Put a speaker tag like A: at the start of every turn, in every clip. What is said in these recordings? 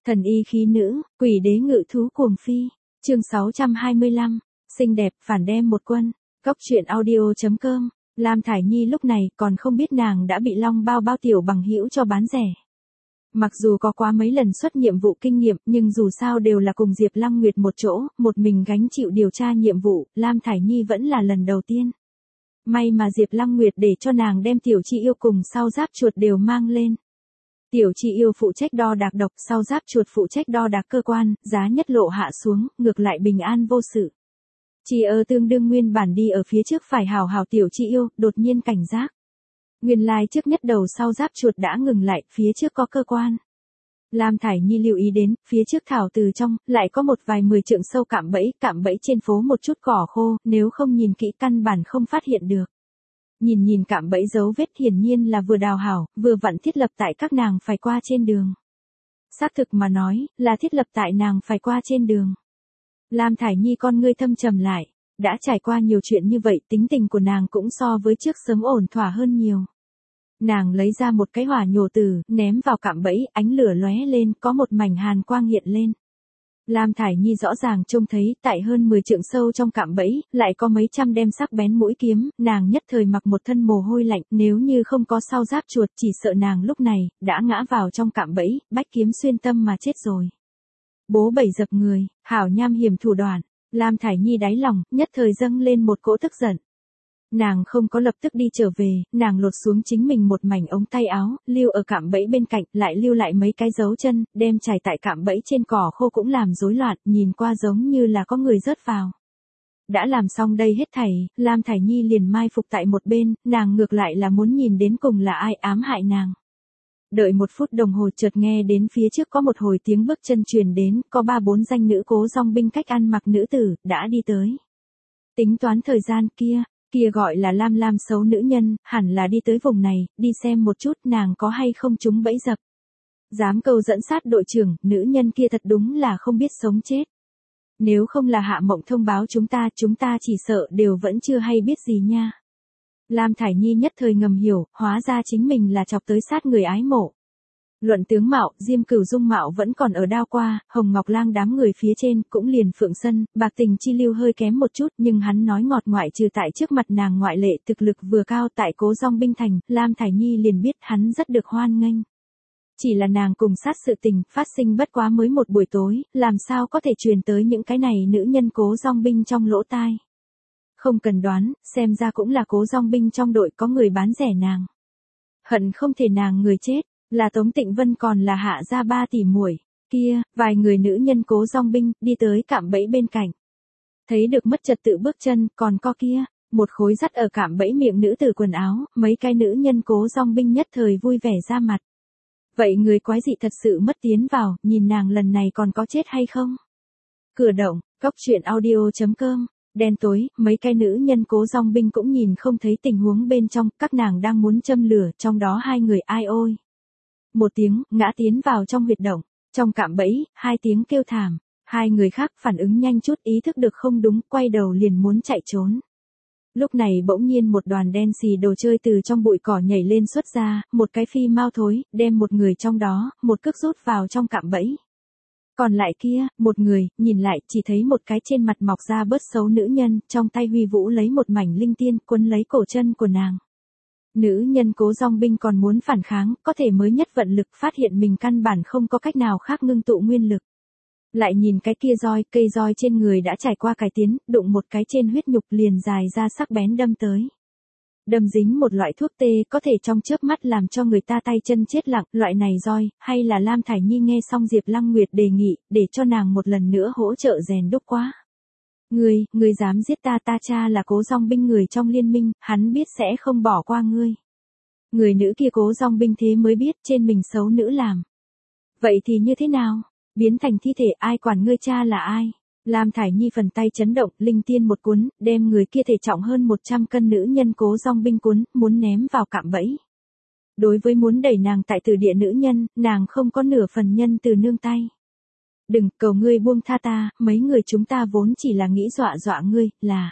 A: Thần y khí nữ, quỷ đế ngự thú cuồng phi. Chương 625. Xinh đẹp phản đem một quân. Cốc truyện audio.com. Lam Thải Nhi lúc này còn không biết nàng đã bị Long Bao Bao tiểu bằng hữu cho bán rẻ. Mặc dù có quá mấy lần xuất nhiệm vụ kinh nghiệm, nhưng dù sao đều là cùng Diệp Lăng Nguyệt một chỗ, một mình gánh chịu điều tra nhiệm vụ, Lam Thải Nhi vẫn là lần đầu tiên. May mà Diệp Lăng Nguyệt để cho nàng đem tiểu chi yêu cùng sau giáp chuột đều mang lên. Tiểu chi yêu phụ trách đo đạc độc, sau giáp chuột phụ trách đo đạc cơ quan, giá nhất lộ hạ xuống, ngược lại bình an vô sự. Chi ơ tương đương nguyên bản đi ở phía trước phải hào hào tiểu chi yêu, đột nhiên cảnh giác. Nguyên lai trước nhất đầu sau giáp chuột đã ngừng lại, phía trước có cơ quan. Lam Thải Nhi lưu ý đến, phía trước thảo từ trong, lại có một vài 10 trượng sâu cạm bẫy trên phố một chút cỏ khô, nếu không nhìn kỹ căn bản không phát hiện được. Nhìn cạm bẫy dấu vết hiển nhiên là vừa đào hảo, vừa vặn thiết lập tại các nàng phải qua trên đường. Xác thực mà nói, là thiết lập tại nàng phải qua trên đường. Lam Thải Nhi con ngươi thâm trầm lại, đã trải qua nhiều chuyện như vậy, tính tình của nàng cũng so với trước sớm ổn thỏa hơn nhiều. Nàng lấy ra một cái hỏa nhổ tử, ném vào cạm bẫy, ánh lửa lóe lên, có một mảnh hàn quang hiện lên. Lam Thải Nhi rõ ràng trông thấy, tại hơn 10 trượng sâu trong cạm bẫy, lại có mấy trăm đem sắc bén mũi kiếm, nàng nhất thời mặc một thân mồ hôi lạnh, nếu như không có sau giáp chuột, chỉ sợ nàng lúc này, đã ngã vào trong cạm bẫy, bách kiếm xuyên tâm mà chết rồi. Bố bảy dập người, hảo nham hiểm thủ đoạn, Lam Thải Nhi đáy lòng, nhất thời dâng lên một cỗ tức giận. Nàng không có lập tức đi trở về, nàng lột xuống chính mình một mảnh ống tay áo, lưu ở cạm bẫy bên cạnh, lại lưu lại mấy cái dấu chân, đem trải tại cạm bẫy trên cỏ khô cũng làm rối loạn, nhìn qua giống như là có người rớt vào. Đã làm xong đây hết thảy, Lam Thải Nhi liền mai phục tại một bên, nàng ngược lại là muốn nhìn đến cùng là ai ám hại nàng. Đợi 1 phút đồng hồ chợt nghe đến phía trước có một hồi tiếng bước chân truyền đến, có 3-4 danh nữ cố dong binh cách ăn mặc nữ tử, đã đi tới. Tính toán thời gian kia gọi là Lam xấu nữ nhân, hẳn là đi tới vùng này, đi xem một chút nàng có hay không trúng bẫy dập. Dám câu dẫn sát đội trưởng, nữ nhân kia thật đúng là không biết sống chết. Nếu không là Hạ Mộng thông báo chúng ta chỉ sợ đều vẫn chưa hay biết gì nha. Lam Thải Nhi nhất thời ngầm hiểu, hóa ra chính mình là chọc tới sát người ái mộ. Luận tướng mạo, Diêm Cửu dung mạo vẫn còn ở đao qua, Hồng Ngọc Lang đám người phía trên, cũng liền Phượng Sân, Bạc Tình Chi lưu hơi kém một chút, nhưng hắn nói ngọt ngoại trừ tại trước mặt nàng ngoại lệ thực lực vừa cao tại Cố Dong binh thành, Lam Thải Nhi liền biết hắn rất được hoan nghênh. Chỉ là nàng cùng sát sự tình, phát sinh bất quá mới một buổi tối, làm sao có thể truyền tới những cái này nữ nhân Cố Dong binh trong lỗ tai. Không cần đoán, xem ra cũng là Cố Dong binh trong đội có người bán rẻ nàng. Hận không thể nàng người chết. Là Tống Tịnh Vân còn là Hạ gia 3 tỷ muội kia, vài người nữ nhân Cố Dong binh, đi tới cạm bẫy bên cạnh. Thấy được mất trật tự bước chân, còn có kia, một khối dắt ở cạm bẫy miệng nữ tử quần áo, mấy cái nữ nhân Cố Dong binh nhất thời vui vẻ ra mặt. Vậy người quái dị thật sự mất tiến vào, nhìn nàng lần này còn có chết hay không? Cửa động, cốc truyện audio.com. Đen tối, mấy cái nữ nhân Cố Dong binh cũng nhìn không thấy tình huống bên trong, các nàng đang muốn châm lửa, trong đó 2 người ai ôi. Một tiếng, ngã tiến vào trong huyệt động, trong cạm bẫy, 2 tiếng kêu thảm, 2 người khác phản ứng nhanh chút ý thức được không đúng, quay đầu liền muốn chạy trốn. Lúc này bỗng nhiên một đoàn đen xì đồ chơi từ trong bụi cỏ nhảy lên xuất ra, một cái phi mau thối, đem một người trong đó, một cước rút vào trong cạm bẫy. Còn lại kia, một người, nhìn lại, chỉ thấy một cái trên mặt mọc ra bớt xấu nữ nhân, trong tay huy vũ lấy một mảnh linh tiên, quấn lấy cổ chân của nàng. Nữ nhân Cố Dong binh còn muốn phản kháng, có thể mới nhất vận lực phát hiện mình căn bản không có cách nào khác ngưng tụ nguyên lực. Lại nhìn cái kia cây roi trên người đã trải qua cải tiến, đụng một cái trên huyết nhục liền dài ra sắc bén đâm tới. Đâm dính một loại thuốc tê có thể trong chớp mắt làm cho người ta tay chân chết lặng, loại này roi, hay là Lam Thải Nhi nghe xong Diệp Lăng Nguyệt đề nghị, để cho nàng một lần nữa hỗ trợ rèn đúc quá. Ngươi dám giết ta cha là Cố Dong binh người trong liên minh, hắn biết sẽ không bỏ qua ngươi. Người nữ kia Cố Dong binh thế mới biết trên mình xấu nữ làm. Vậy thì như thế nào? Biến thành thi thể ai quản ngươi cha là ai? Lam Thải Nhi phần tay chấn động, linh tiên một cuốn, đem người kia thể trọng hơn 100 cân nữ nhân Cố Dong binh cuốn, muốn ném vào cạm bẫy. Đối với muốn đẩy nàng tại từ địa nữ nhân, nàng không có nửa phần nhân từ nương tay. Đừng, cầu ngươi buông tha ta, mấy người chúng ta vốn chỉ là nghĩ dọa ngươi,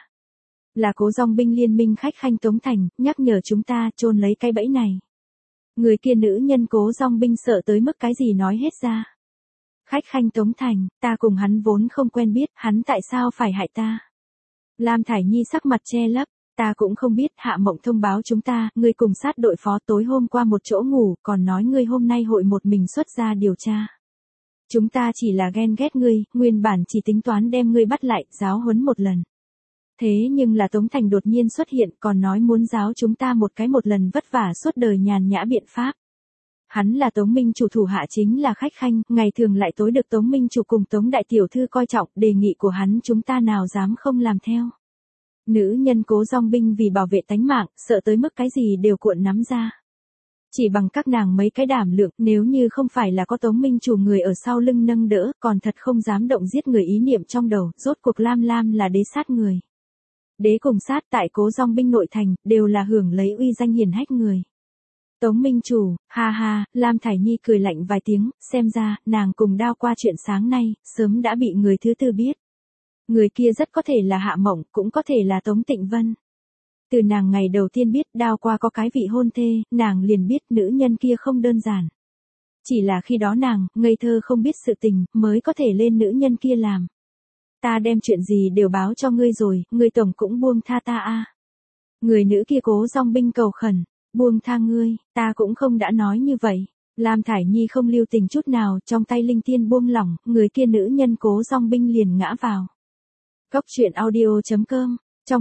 A: là Cố Dong binh liên minh khách khanh Tống Thành, nhắc nhở chúng ta chôn lấy cái bẫy này. Người kia nữ nhân Cố Dong binh sợ tới mức cái gì nói hết ra. Khách khanh Tống Thành, ta cùng hắn vốn không quen biết, hắn tại sao phải hại ta? Lam Thải Nhi sắc mặt che lấp, ta cũng không biết, Hạ Mộng thông báo chúng ta, ngươi cùng sát đội phó tối hôm qua một chỗ ngủ, còn nói ngươi hôm nay hội một mình xuất ra điều tra. Chúng ta chỉ là ghen ghét ngươi, nguyên bản chỉ tính toán đem ngươi bắt lại, giáo huấn một lần. Thế nhưng là Tống Thành đột nhiên xuất hiện, còn nói muốn giáo chúng ta một lần vất vả suốt đời nhàn nhã biện pháp. Hắn là Tống Minh chủ thủ hạ chính là khách khanh, ngày thường lại tối được Tống Minh chủ cùng Tống đại tiểu thư coi trọng, đề nghị của hắn chúng ta nào dám không làm theo. Nữ nhân Cố Dong Binh vì bảo vệ tánh mạng, sợ tới mức cái gì đều cuộn nắm ra. Chỉ bằng các nàng mấy cái đảm lượng, nếu như không phải là có Tống Minh chủ người ở sau lưng nâng đỡ, còn thật không dám động giết người ý niệm trong đầu, rốt cuộc Lam Lam là đế sát người. Đế cùng sát tại Cố Dong Binh nội thành, đều là hưởng lấy uy danh hiển hách người. Tống Minh chủ, ha ha, Lam Thải Nhi cười lạnh vài tiếng, xem ra, nàng cùng Đao qua chuyện sáng nay, sớm đã bị người thứ tư biết. Người kia rất có thể là Hạ Mộng, cũng có thể là Tống Tịnh Vân. Từ nàng ngày đầu tiên biết Đao qua có cái vị hôn thê, nàng liền biết nữ nhân kia không đơn giản. Chỉ là khi đó nàng, ngây thơ không biết sự tình, mới có thể lên nữ nhân kia làm. Ta đem chuyện gì đều báo cho ngươi rồi, ngươi tổng cũng buông tha ta a. Người nữ kia Cố Dong Binh cầu khẩn, buông tha ngươi, ta cũng không đã nói như vậy. Lam Thải Nhi không lưu tình chút nào, trong tay linh tiên buông lỏng, người kia nữ nhân Cố Dong Binh liền ngã vào. Cốc truyện audio.com,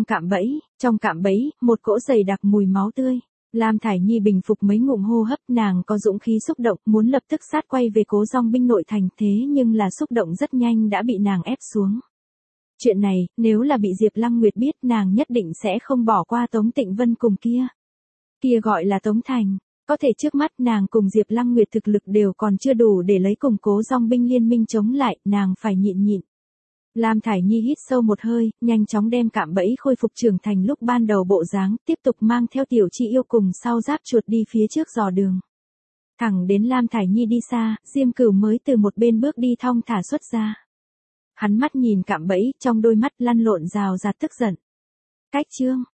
A: trong cạm bẫy, một cỗ dày đặc mùi máu tươi. Lam Thải Nhi bình phục mấy ngụm hô hấp, nàng có dũng khí xúc động, muốn lập tức sát quay về Cố Dong Binh nội thành, thế nhưng là xúc động rất nhanh đã bị nàng ép xuống. Chuyện này, nếu là bị Diệp Lăng Nguyệt biết, nàng nhất định sẽ không bỏ qua Tống Tịnh Vân cùng kia. Kia gọi là Tống Thành, có thể trước mắt nàng cùng Diệp Lăng Nguyệt thực lực đều còn chưa đủ để lấy cùng Cố Dong Binh liên minh chống lại, nàng phải nhịn. Lam Thải Nhi hít sâu một hơi, nhanh chóng đem cạm bẫy khôi phục trưởng thành lúc ban đầu bộ dáng, tiếp tục mang theo tiểu chị yêu cùng sau giáp chuột đi phía trước dò đường. Thẳng đến Lam Thải Nhi đi xa, Diêm Cửu mới từ một bên bước đi thong thả xuất ra. Hắn mắt nhìn cạm bẫy, trong đôi mắt lăn lộn rào rạt tức giận. Cách chương